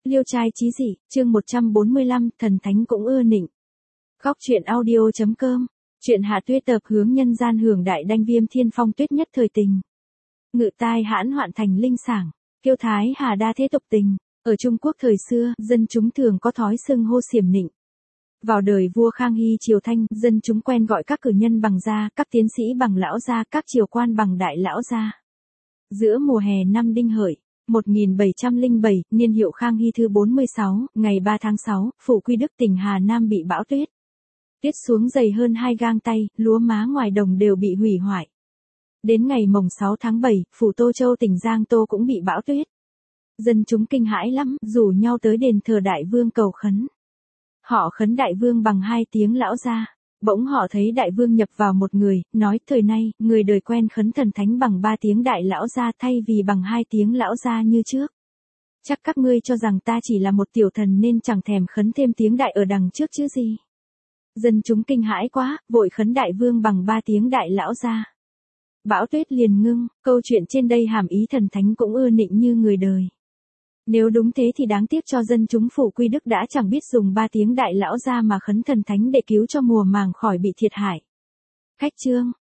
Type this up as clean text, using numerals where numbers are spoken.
Liêu trai chí dị, chương 145, thần thánh cũng ưa nịnh. Góc truyện audio.com, chuyện hạ tuyết tập hướng nhân gian hưởng đại đanh viêm thiên phong tuyết nhất thời tình. Ngự tai hãn hoạn thành linh sảng, kiêu thái hà đa thế tục tình. Ở Trung Quốc thời xưa, dân chúng thường có thói xưng hô xiểm nịnh. Vào đời vua Khang Hy triều Thanh, dân chúng quen gọi các cử nhân bằng gia, các tiến sĩ bằng lão gia, các triều quan bằng đại lão gia. Giữa mùa hè năm Đinh Hợi 1707, niên hiệu Khang Hy thứ 46, ngày 3 tháng 6, phủ Quy Đức tỉnh Hà Nam bị bão tuyết. Tuyết xuống dày hơn 2 gang tay, lúa má ngoài đồng đều bị hủy hoại. Đến ngày mồng 6 tháng 7, phủ Tô Châu tỉnh Giang Tô cũng bị bão tuyết. Dân chúng kinh hãi lắm, rủ nhau tới đền thờ đại vương cầu khấn. Họ khấn đại vương bằng 2 tiếng lão gia. Bỗng họ thấy đại vương nhập vào một người, nói thời nay, người đời quen khấn thần thánh bằng 3 tiếng đại lão gia thay vì bằng 2 tiếng lão gia như trước. Chắc các ngươi cho rằng ta chỉ là một tiểu thần nên chẳng thèm khấn thêm tiếng đại ở đằng trước chứ gì. Dân chúng kinh hãi quá, vội khấn đại vương bằng 3 tiếng đại lão gia. Bão tuyết liền ngưng, câu chuyện trên đây hàm ý thần thánh cũng ưa nịnh như người đời. Nếu đúng thế thì đáng tiếc cho dân chúng phủ Quy Đức đã chẳng biết dùng 3 tiếng đại lão gia mà khấn thần thánh để cứu cho mùa màng khỏi bị thiệt hại. Khách chương,